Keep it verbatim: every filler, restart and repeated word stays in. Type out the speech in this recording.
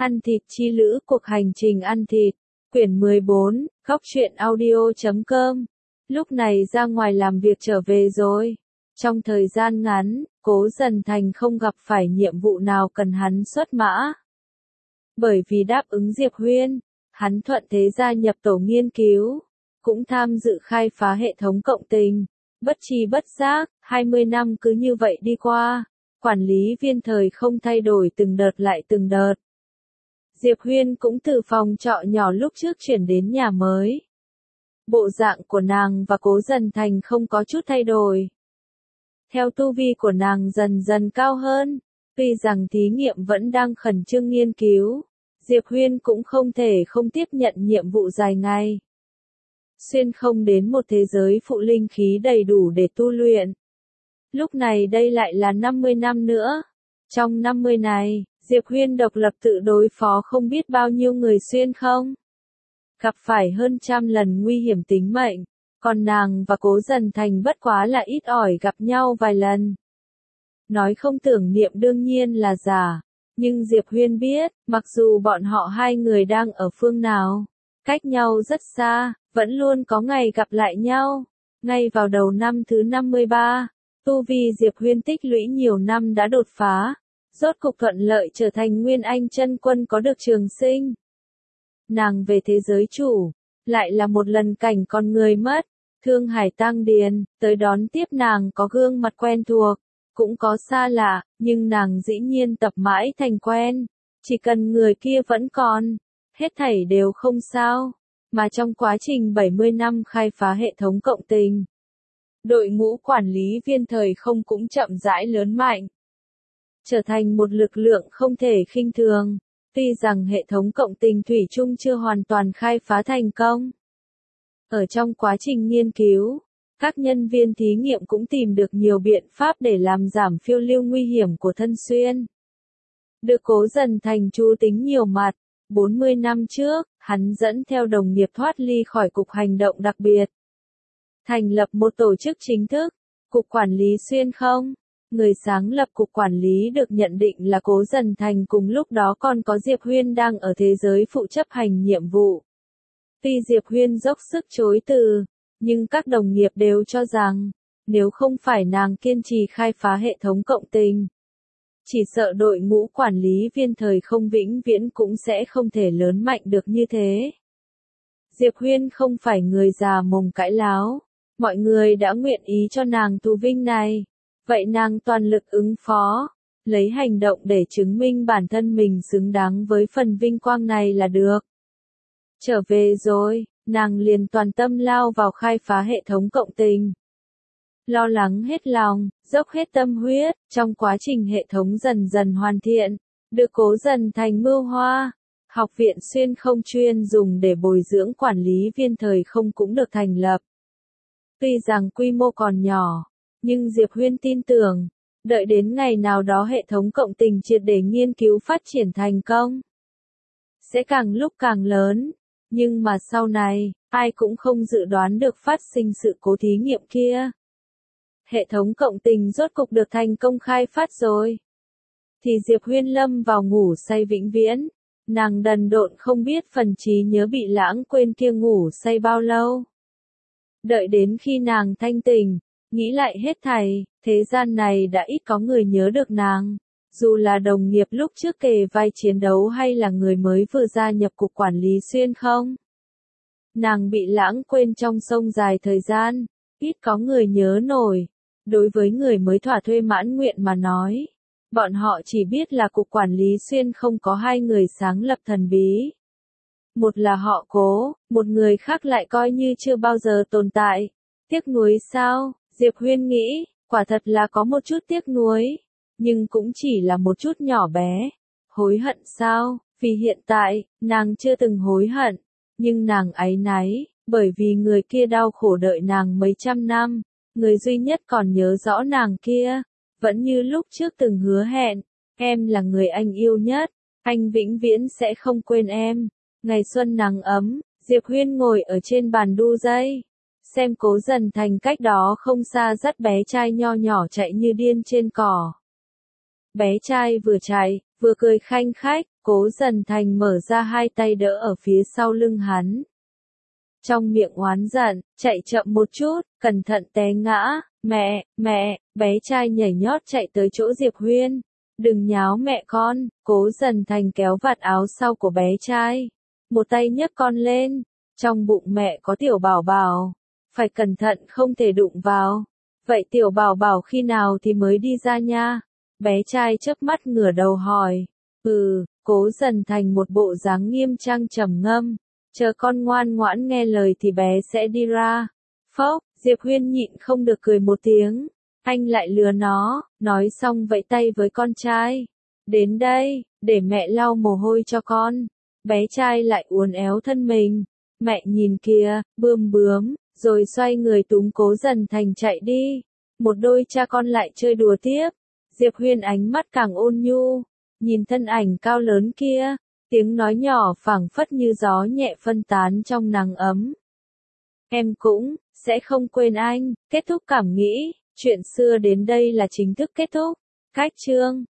Ăn thịt chi lữ, cuộc hành trình ăn thịt. Quyển mười bốn, góc truyện audio chấm com. Lúc này ra ngoài làm việc trở về rồi. Trong thời gian ngắn, Cố Dần Thành không gặp phải nhiệm vụ nào cần hắn xuất mã. Bởi vì đáp ứng Diệp Huyên, hắn thuận thế gia nhập tổ nghiên cứu, cũng tham dự khai phá hệ thống cộng tình. Bất tri bất giác, hai mươi năm cứ như vậy đi qua, quản lý viên thời không thay đổi từng đợt lại từng đợt. Diệp Huyên cũng từ phòng trọ nhỏ lúc trước chuyển đến nhà mới. Bộ dạng của nàng và Cố Dần Thành không có chút thay đổi. Theo tu vi của nàng dần dần cao hơn, tuy rằng thí nghiệm vẫn đang khẩn trương nghiên cứu, Diệp Huyên cũng không thể không tiếp nhận nhiệm vụ dài ngày. Xuyên không đến một thế giới phụ linh khí đầy đủ để tu luyện. Lúc này đây lại là năm mươi năm nữa. Trong năm mươi này, Diệp Huyên độc lập tự đối phó không biết bao nhiêu người xuyên không. Gặp phải hơn trăm lần nguy hiểm tính mệnh, còn nàng và Cố Dần Thành bất quá là ít ỏi gặp nhau vài lần. Nói không tưởng niệm đương nhiên là giả, nhưng Diệp Huyên biết, mặc dù bọn họ hai người đang ở phương nào, cách nhau rất xa, vẫn luôn có ngày gặp lại nhau. Ngay vào đầu năm thứ năm mươi ba, tu vi Diệp Huyên tích lũy nhiều năm đã đột phá, rốt cục thuận lợi trở thành Nguyên Anh chân quân có được trường sinh. Nàng về thế giới chủ, lại là một lần cảnh con người mất. Thương Hải Tăng Điền, tới đón tiếp nàng có gương mặt quen thuộc, cũng có xa lạ, nhưng nàng dĩ nhiên tập mãi thành quen. Chỉ cần người kia vẫn còn, hết thảy đều không sao. Mà trong quá trình bảy mươi năm khai phá hệ thống cộng tình, đội ngũ quản lý viên thời không cũng chậm rãi lớn mạnh, trở thành một lực lượng không thể khinh thường. Tuy rằng hệ thống cộng tình thủy chung chưa hoàn toàn khai phá thành công. Ở trong quá trình nghiên cứu, các nhân viên thí nghiệm cũng tìm được nhiều biện pháp để làm giảm phiêu lưu nguy hiểm của thân xuyên. Được Cố Dần Thành chú tính nhiều mặt, bốn mươi năm trước, hắn dẫn theo đồng nghiệp thoát ly khỏi Cục Hành động đặc biệt. Thành lập một tổ chức chính thức, Cục Quản lý Xuyên không. Người sáng lập Cục Quản lý được nhận định là Cố Dần Thành, cùng lúc đó còn có Diệp Huyên đang ở thế giới phụ chấp hành nhiệm vụ. Tuy Diệp Huyên dốc sức chối từ, nhưng các đồng nghiệp đều cho rằng, nếu không phải nàng kiên trì khai phá hệ thống cộng tình, chỉ sợ đội ngũ quản lý viên thời không vĩnh viễn cũng sẽ không thể lớn mạnh được như thế. Diệp Huyên không phải người già mồm cãi láo, mọi người đã nguyện ý cho nàng tù vinh này, vậy nàng toàn lực ứng phó, lấy hành động để chứng minh bản thân mình xứng đáng với phần vinh quang này là được. Trở về rồi, nàng liền toàn tâm lao vào khai phá hệ thống cộng tình. Lo lắng hết lòng, dốc hết tâm huyết, trong quá trình hệ thống dần dần hoàn thiện, được Cố Dần Thành mưu hoa. Học viện xuyên không chuyên dùng để bồi dưỡng quản lý viên thời không cũng được thành lập. Tuy rằng quy mô còn nhỏ, nhưng Diệp Huyên tin tưởng, đợi đến ngày nào đó hệ thống cộng tình triệt để nghiên cứu phát triển thành công, sẽ càng lúc càng lớn. Nhưng mà sau này, ai cũng không dự đoán được phát sinh sự cố thí nghiệm kia. Hệ thống cộng tình rốt cục được thành công khai phát rồi. Thì Diệp Huyên lâm vào ngủ say vĩnh viễn. Nàng đần độn không biết phần trí nhớ bị lãng quên kia ngủ say bao lâu. Đợi đến khi nàng thanh tỉnh, nghĩ lại hết thảy, thế gian này đã ít có người nhớ được nàng. Dù là đồng nghiệp lúc trước kề vai chiến đấu hay là người mới vừa gia nhập Cục Quản lý Xuyên không. Nàng bị lãng quên trong sông dài thời gian, ít có người nhớ nổi. Đối với người mới thỏa thuê mãn nguyện mà nói, bọn họ chỉ biết là Cục Quản lý Xuyên không có hai người sáng lập thần bí. Một là họ Cố, một người khác lại coi như chưa bao giờ tồn tại. Tiếc nuối sao? Diệp Huyên nghĩ, quả thật là có một chút tiếc nuối. Nhưng cũng chỉ là một chút nhỏ bé. Hối hận sao? Vì hiện tại, nàng chưa từng hối hận. Nhưng nàng áy náy, bởi vì người kia đau khổ đợi nàng mấy trăm năm. Người duy nhất còn nhớ rõ nàng kia, vẫn như lúc trước từng hứa hẹn. Em là người anh yêu nhất, anh vĩnh viễn sẽ không quên em. Ngày xuân nắng ấm, Diệp Huyên ngồi ở trên bàn đu dây. Xem Cố Dần Thành cách đó không xa dắt bé trai nho nhỏ chạy như điên trên cỏ. Bé trai vừa chạy, vừa cười khanh khách, Cố Dần Thành mở ra hai tay đỡ ở phía sau lưng hắn. Trong miệng oán giận, chạy chậm một chút, cẩn thận té ngã, mẹ, mẹ, bé trai nhảy nhót chạy tới chỗ Diệp Huyên. Đừng nháo mẹ con, Cố Dần Thành kéo vạt áo sau của bé trai. Một tay nhấc con lên, trong bụng mẹ có tiểu bảo bảo, phải cẩn thận không thể đụng vào. Vậy tiểu bảo bảo khi nào thì mới đi ra nha? Bé trai chớp mắt ngửa đầu hỏi. Ừ, Cố Dần Thành một bộ dáng nghiêm trang trầm ngâm. Chờ con ngoan ngoãn nghe lời thì bé sẽ đi ra. Phốc, Diệp Huyên nhịn không được cười một tiếng. Anh lại lừa nó, nói xong vẫy tay với con trai. Đến đây, để mẹ lau mồ hôi cho con. Bé trai lại uốn éo thân mình. Mẹ nhìn kìa, bươm bướm, rồi xoay người túm Cố Dần Thành chạy đi. Một đôi cha con lại chơi đùa tiếp. Diệp Huyên ánh mắt càng ôn nhu. Nhìn thân ảnh cao lớn kia. Tiếng nói nhỏ phảng phất như gió nhẹ phân tán trong nắng ấm. Em cũng sẽ không quên anh. Kết thúc cảm nghĩ. Chuyện xưa đến đây là chính thức kết thúc. Cách chương